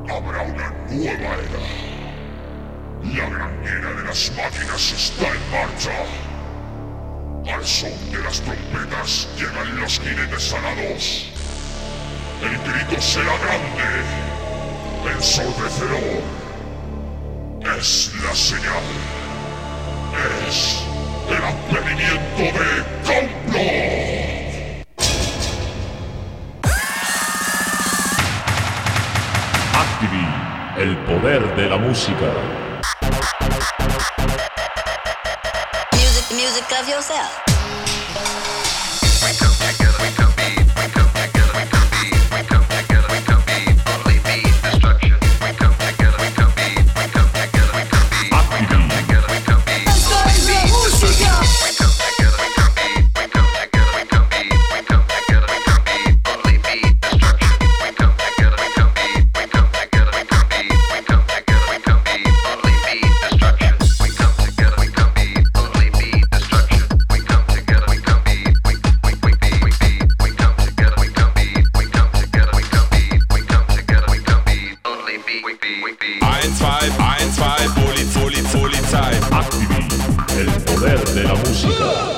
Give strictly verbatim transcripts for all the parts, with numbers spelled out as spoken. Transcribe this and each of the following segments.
Habrá una nueva era. La gran era de las máquinas está en marcha. Al son de las trompetas llegan los jinetes alados. El grito será grande, ensordecedor. Es la señal. Es el advenimiento de Complot. Activi, el poder de la música. Music, the music of yourself. We come together, we come be, we come together, we come be, we come together, we come be, only be destruction. We come together, we come be, we come together, we come be, we come together, we come be, only be destruction. We come together, we come be, we come together, we come be, we come together, we come be, only be destruction. We come together, we come be, we come together, we come be, we come together, we come be, only be destruction. We come together, we come be, only be destruction. We come together, we come be, we we we be we be we come together, we come be, we come together, we come be, we come together, we come be, only be we be we be. eins, zwei, eins, zwei, Poliz, Poliz, Polizei. Activi, el poder de la música.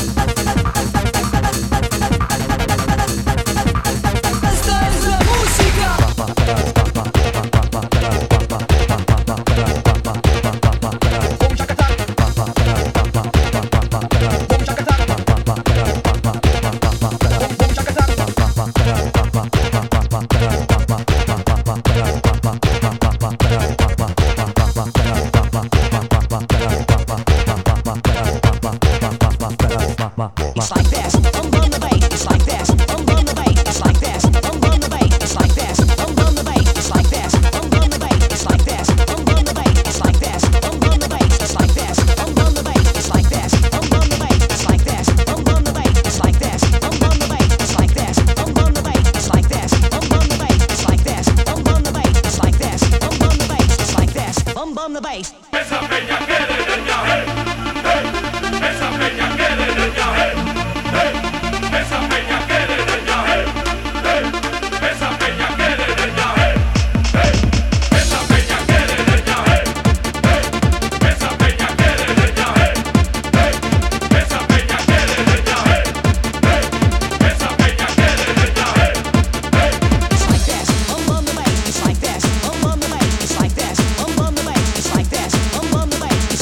It's like this, bum bum the bass. It's like this, bum bum the bass. It's like this, bum bum the bass. It's like this, bum bum the bass. It's like this, bum bum the bass. It's like this, bum bum the bass. It's like this, bum bum the bass. It's like this, bum bum the bass. It's like this, bum bum the bass. It's like this, bum bum the bass. It's like this, bum bum the bass. It's like this, bum bum the bass. It's like this, bum bum the bass. It's like this, bum bum the bass. It's like this, bum bum the bass. It's like this, bum bum the bass. Esa peña quiere de ya, hey, hey. Esa peña quiere de ya, hey, hey. Esa peña quiere de ya, hey, hey. Esa peña quiere de ya, hey, hey. Esa peña quiere de ya, hey, hey. Esa peña quiere de ya, hey, hey. Esa peña quiere de ya, hey, hey. Esa peña quiere de ya, hey, hey. It's like this, bum bum the bass. It's like this, bum bum the bass. It's like this, bum bum the bass. It's like this, bum bum the bass. It's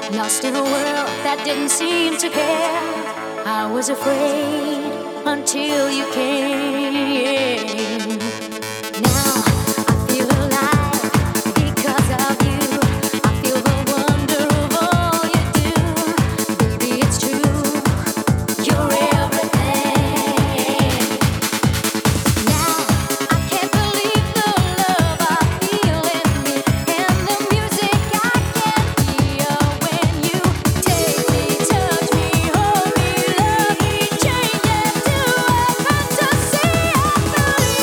Lost in a world that didn't seem to care. I was afraid until you came. Now I feel alive because of you. I feel the wonder of all you do. Baby, it's true. You're everything. Now I can't believe the love I feel in me and the music I can hear when you take me, touch me, hold me, love me, change it to a fantasy. I believe.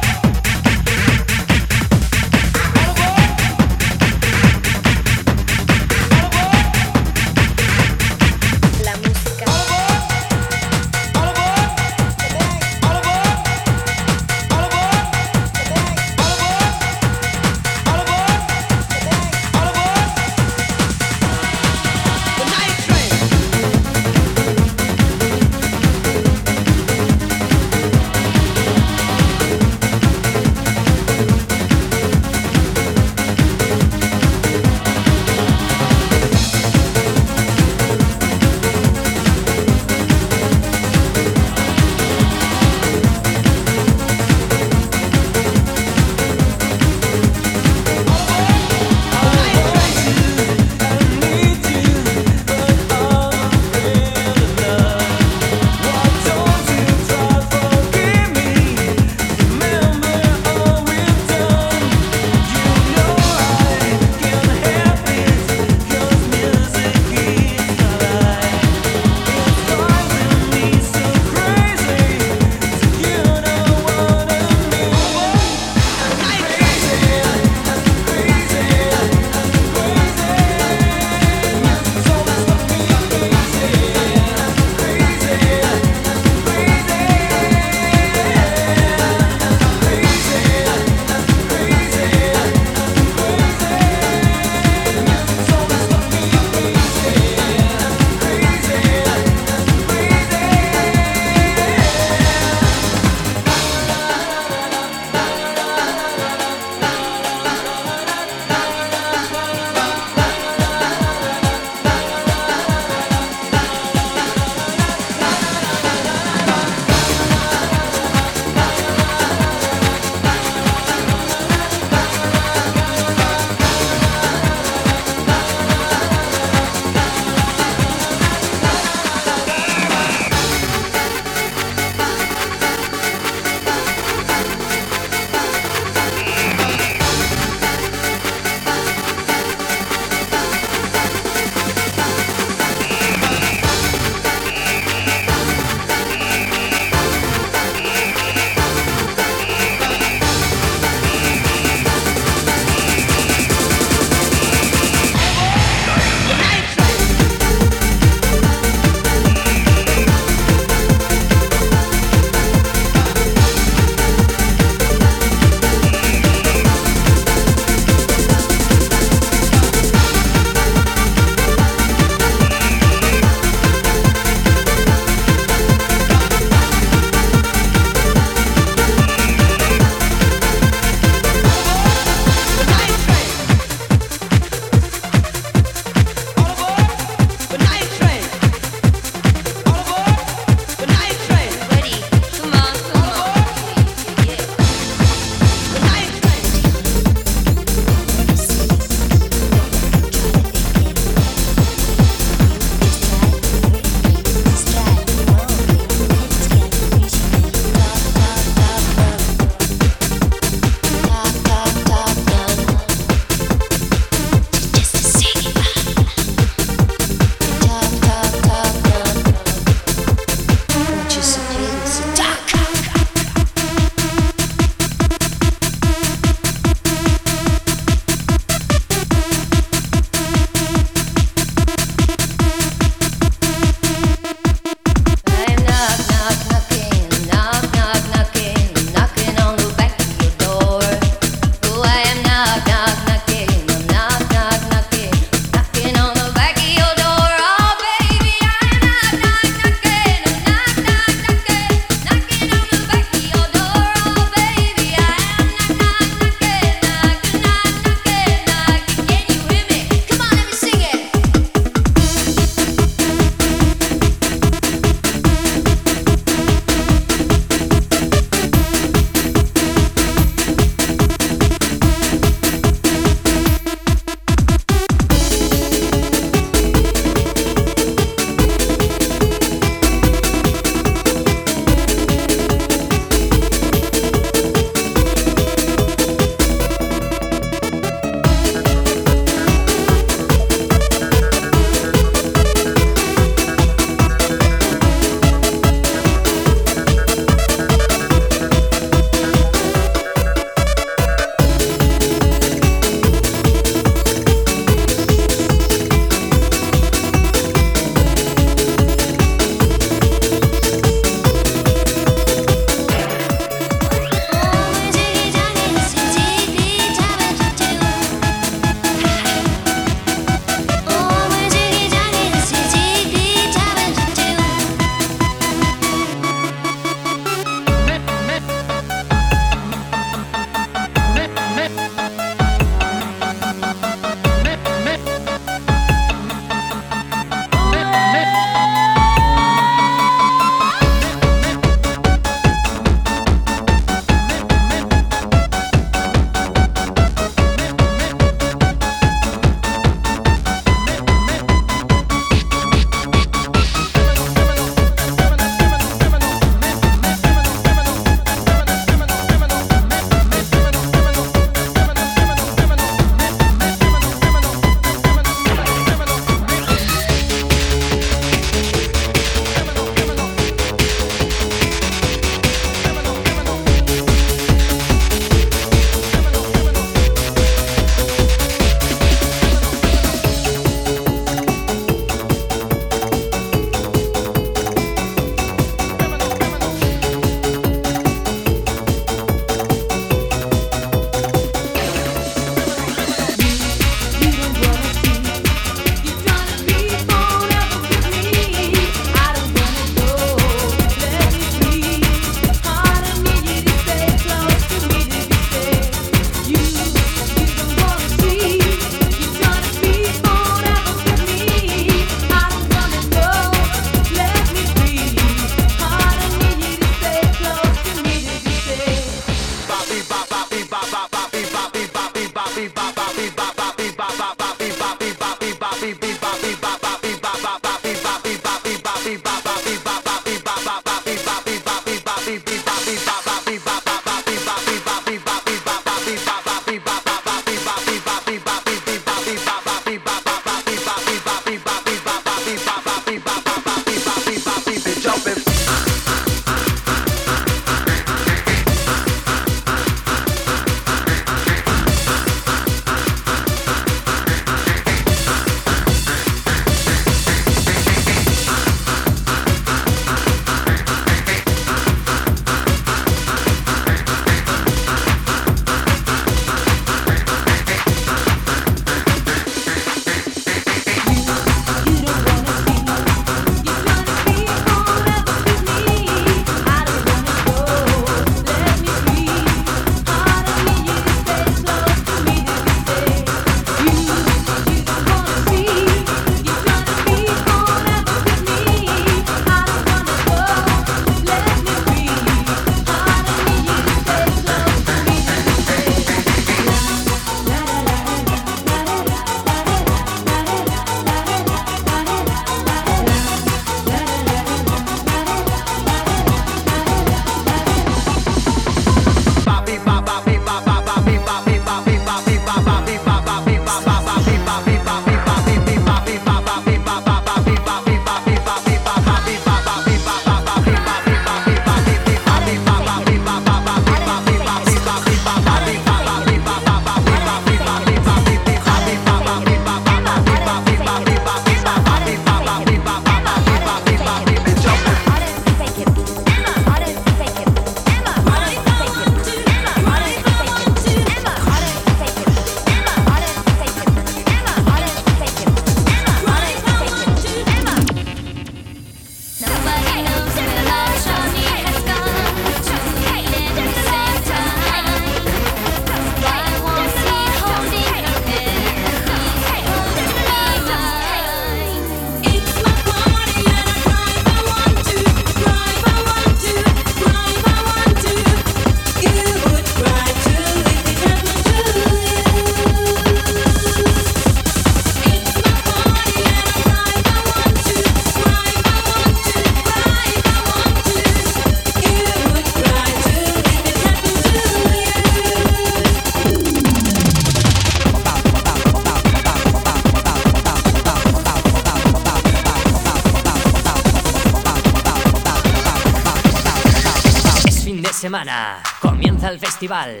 fin de semana, comienza el festival.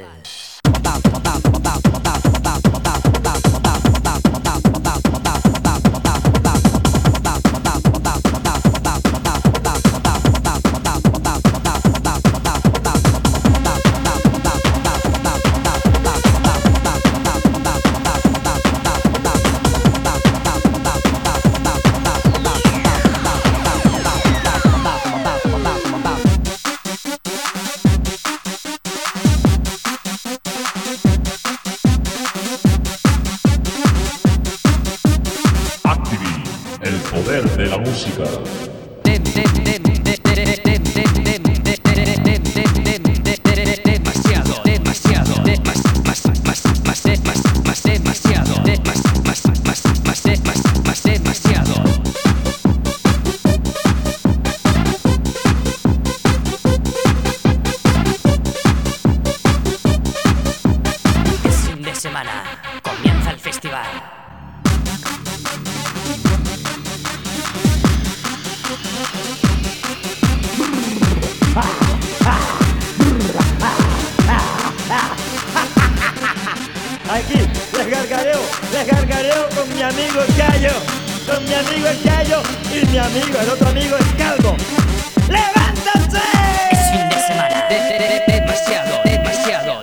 De la música. Demasiado, demasiado, más, más, más, más, más, más, demasiado, más, más, más, más, más, más, demasiado. Es fin de semana, comienza el festival. Aquí, les gargareo, les gargareo con mi amigo el Cayo, con mi amigo el Cayo y mi amigo, el otro amigo el Calvo. ¡Levántense! Es fin de semana, de, de, de, demasiado, demasiado.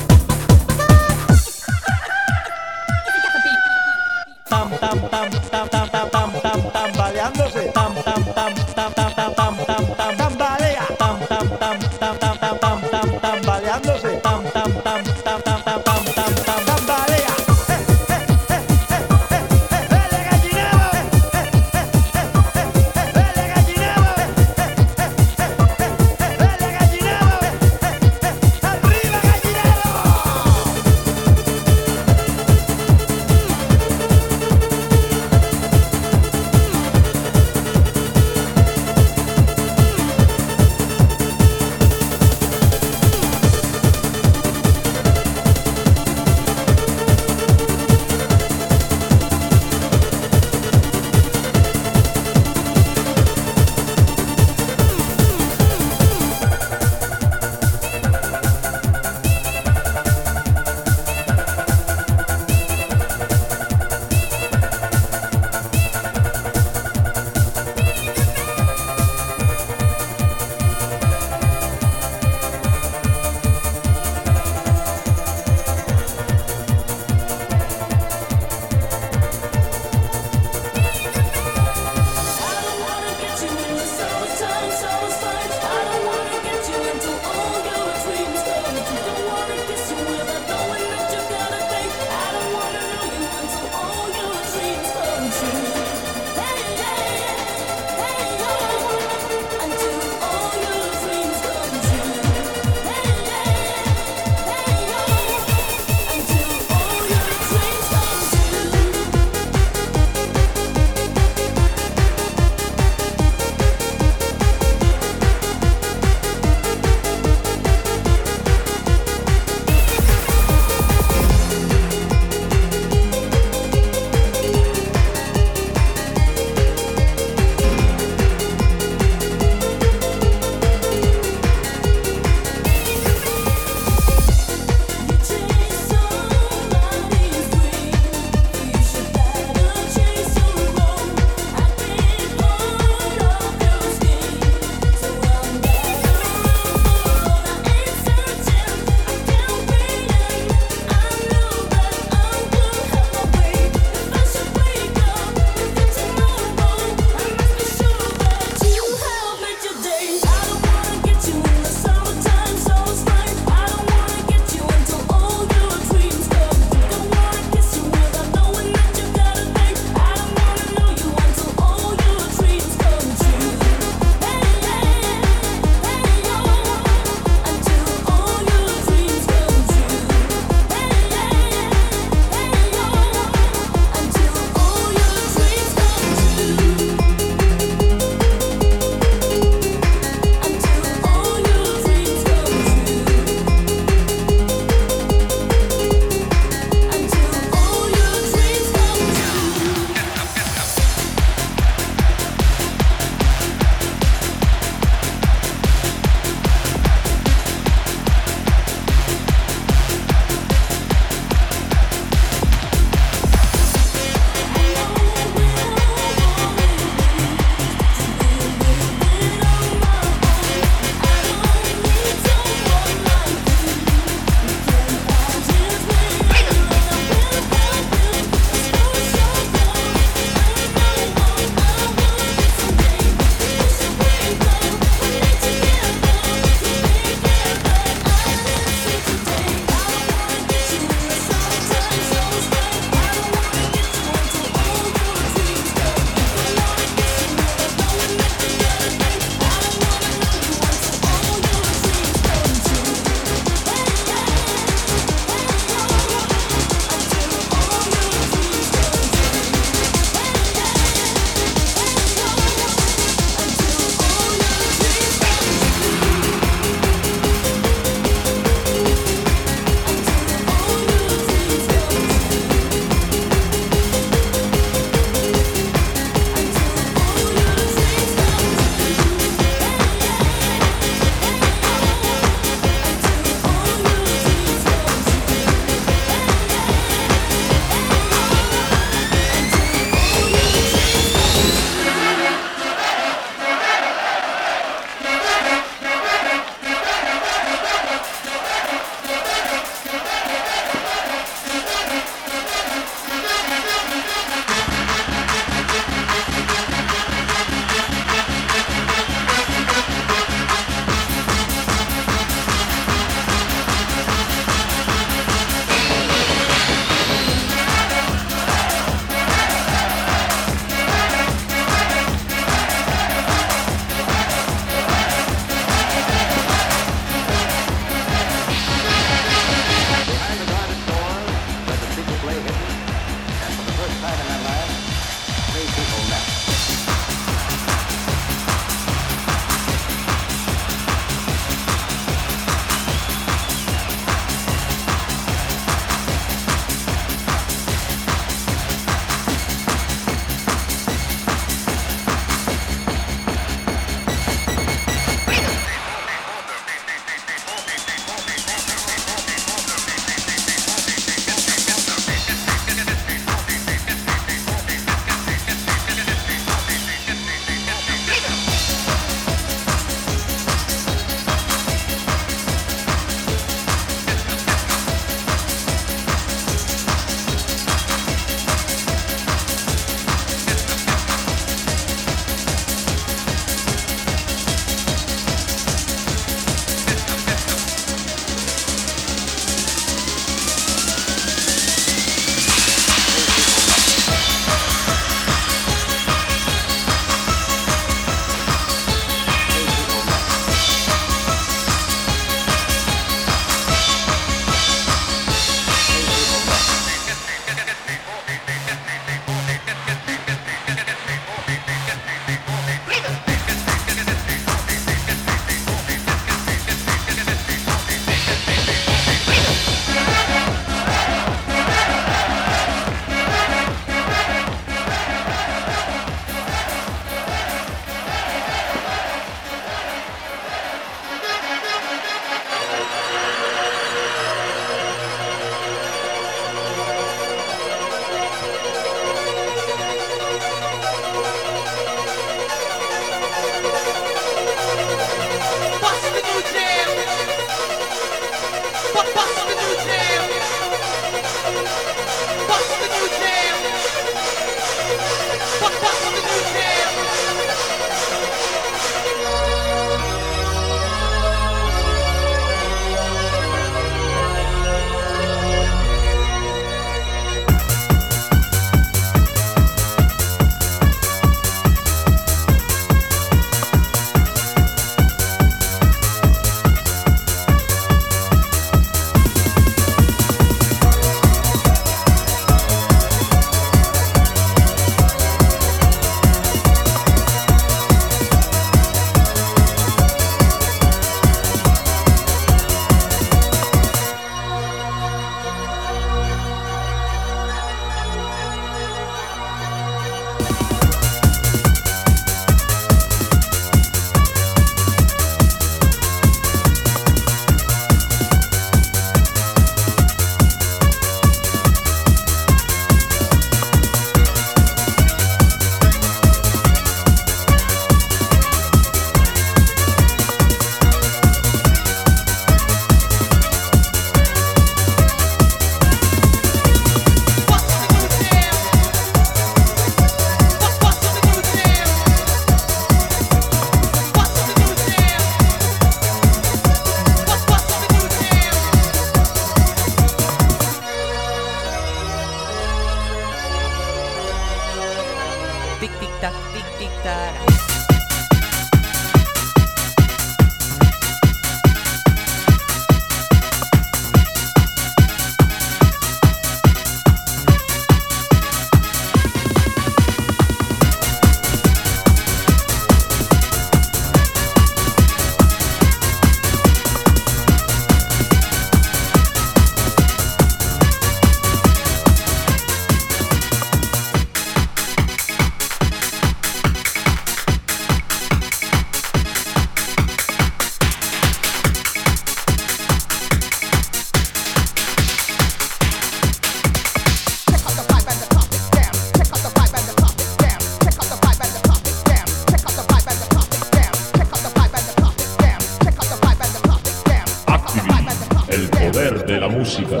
de la música.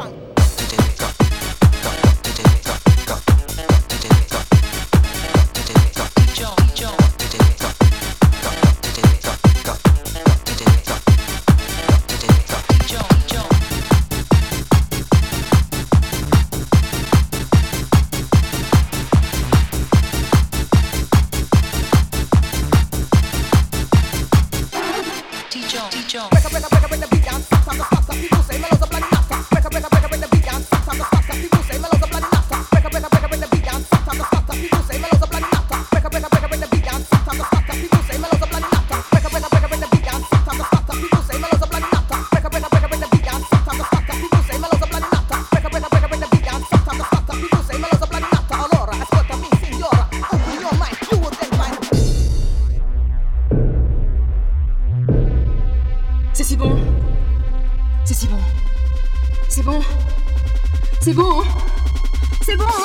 C'est si bon. C'est si bon. C'est bon. C'est bon. C'est bon.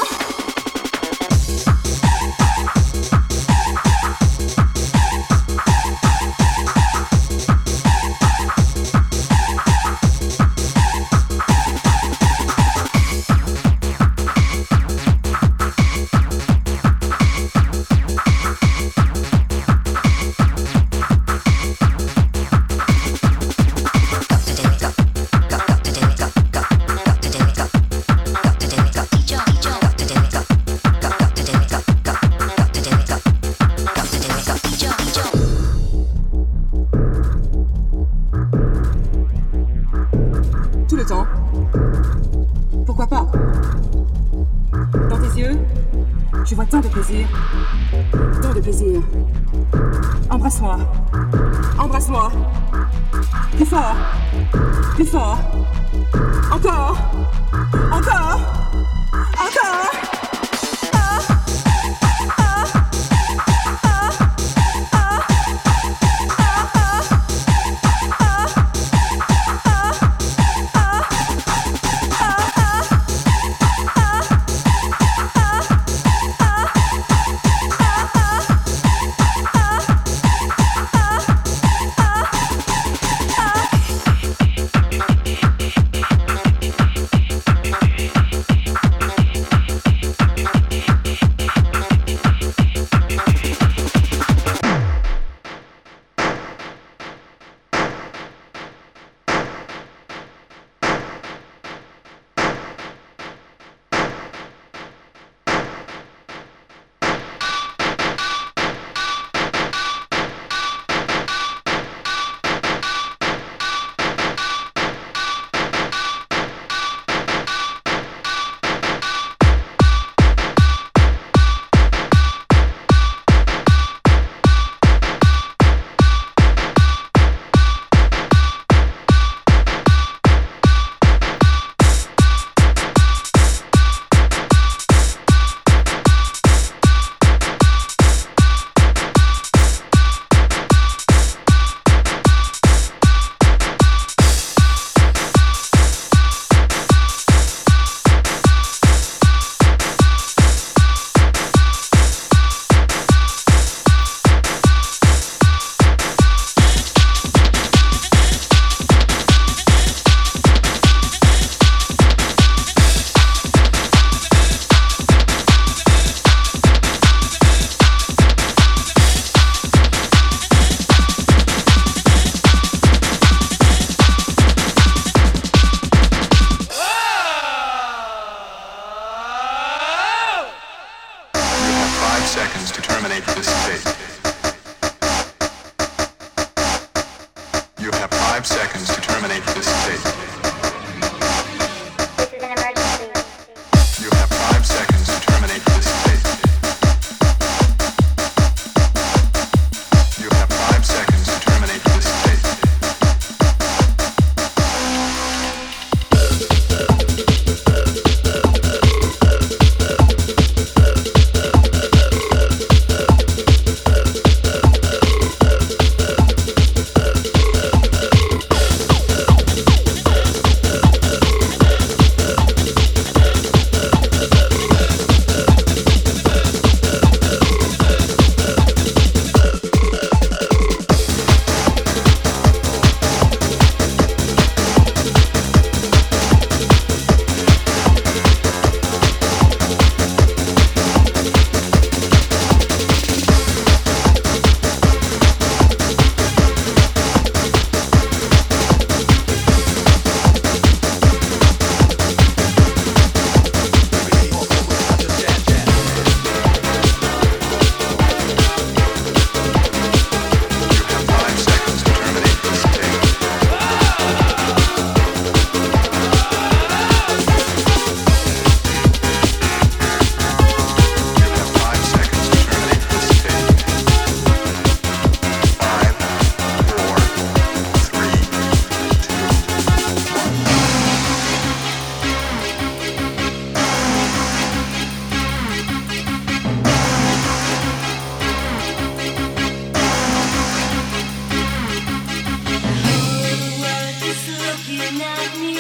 Tout le temps. Pourquoi pas? Dans tes yeux, je vois tant de plaisir. Tant de plaisir. Embrasse-moi. Embrasse-moi. Plus fort. Plus fort. Encore. Encore. Encore. Ah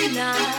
me now.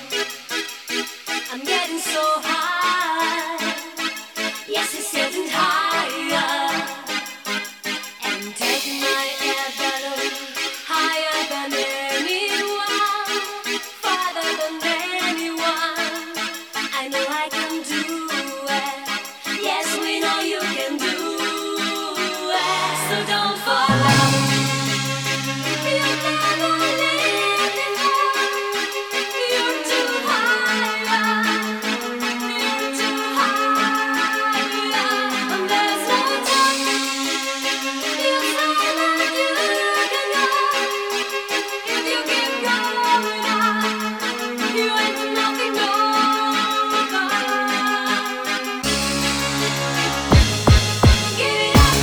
I'm getting so high. Yes, it's getting higher. And taking my air balloon higher than anyone, farther than anyone. I know I can do it. Yes, we know you can do it. So don't fall out. You'll never leave me more. You're too high. You're too high. And there's no time. You say that you can go. If you keep going on, you ain't nothing over. Give it up.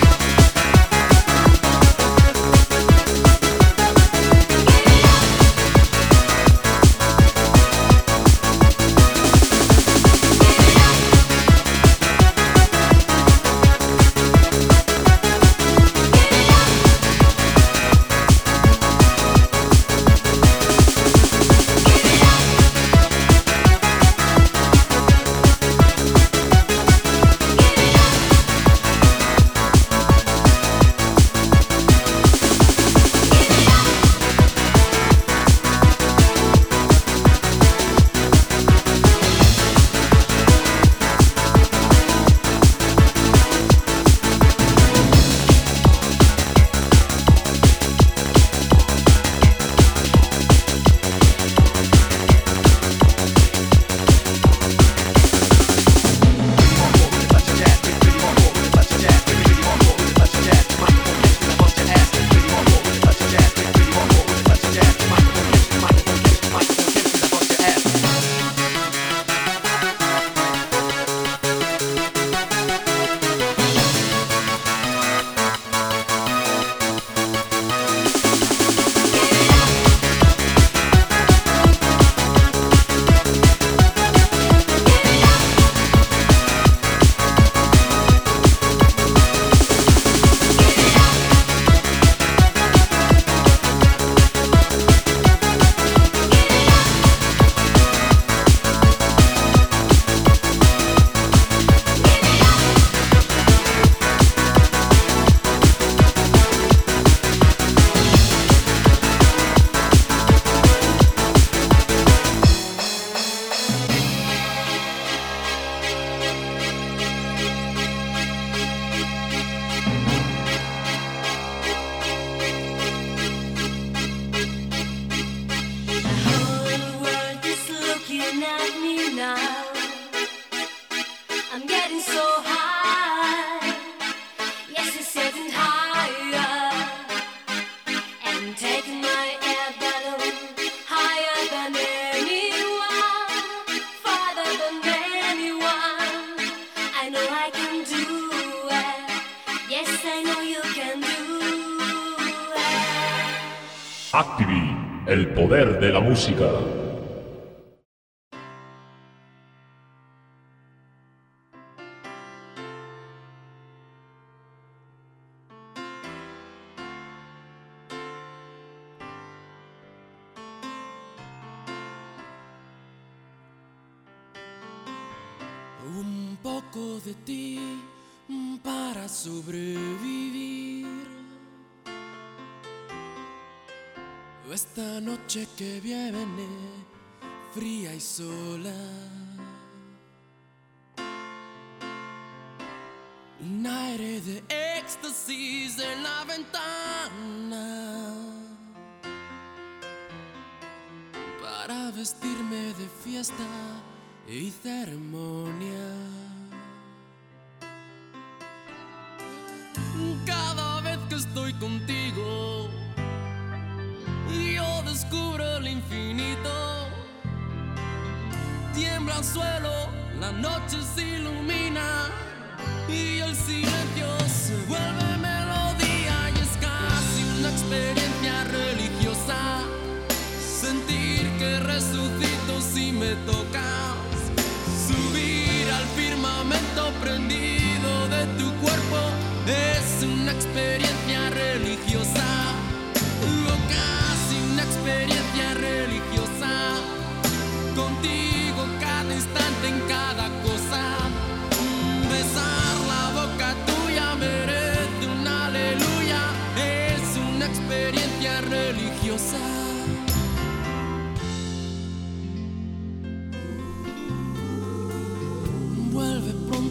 The whole world is looking at me now. I'm getting so high. Yes, it's getting higher. And taking my air balloon higher than anyone, farther than anyone. I know I can do it. Yes, I know you can do it. Activi, el poder de la música. Un poco de ti para sobrevivir. Esta noche que viene, fría y sola. Un aire de éxtasis en la ventana para vestirme de fiesta y ceremonia. Cada vez que estoy contigo, yo descubro el infinito. Tiembla el suelo, la noche se ilumina y el silencio se vuelve melodía y es casi una experiencia religiosa. Sentir que resucito si me tocas, subir al firmamento prendido de tu cuerpo es una experiencia religiosa, o casi una experiencia religiosa.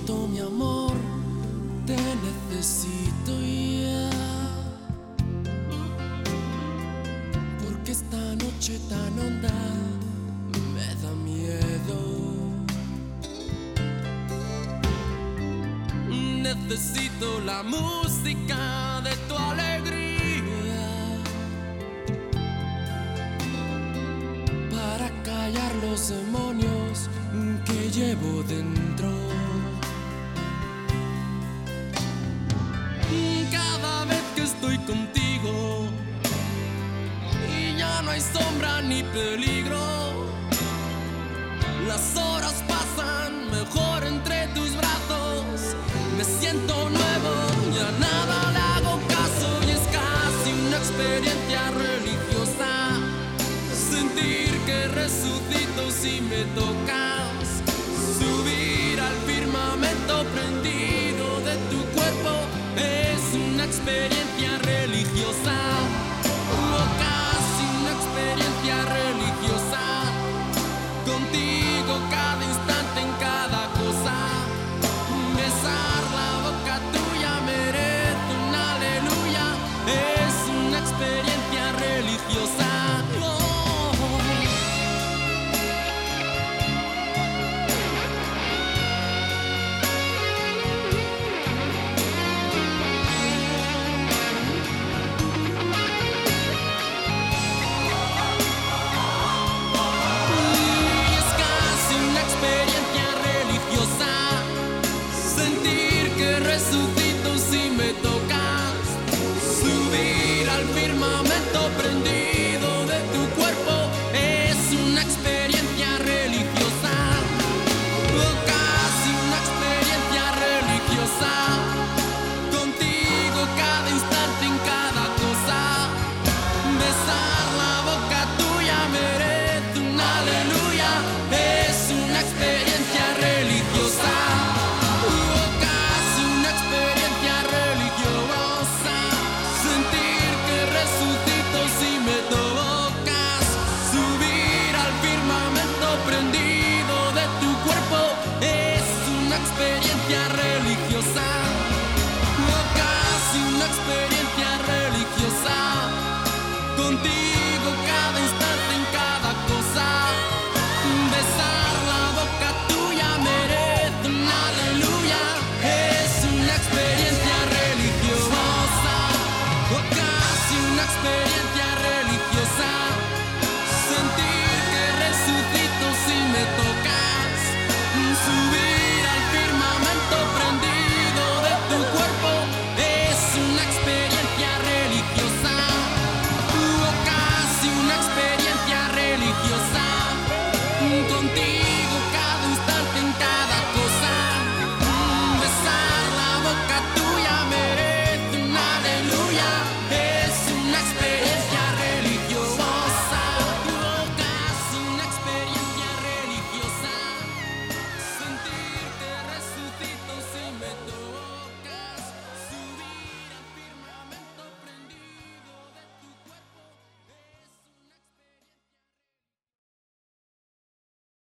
siento, mi amor, te necesito ya. Porque esta noche tan honda me da miedo. Necesito la música de tu alegría para callar los demonios que llevo dentro. Cada vez que estoy contigo y ya no hay sombra ni peligro, las horas pasan mejor entre tus brazos. Me siento nuevo, ya nada le hago caso y es casi una experiencia religiosa. Sentir que resucito si me tocas, subir al firmamento prendido de tu cuerpo es una experiencia religiosa.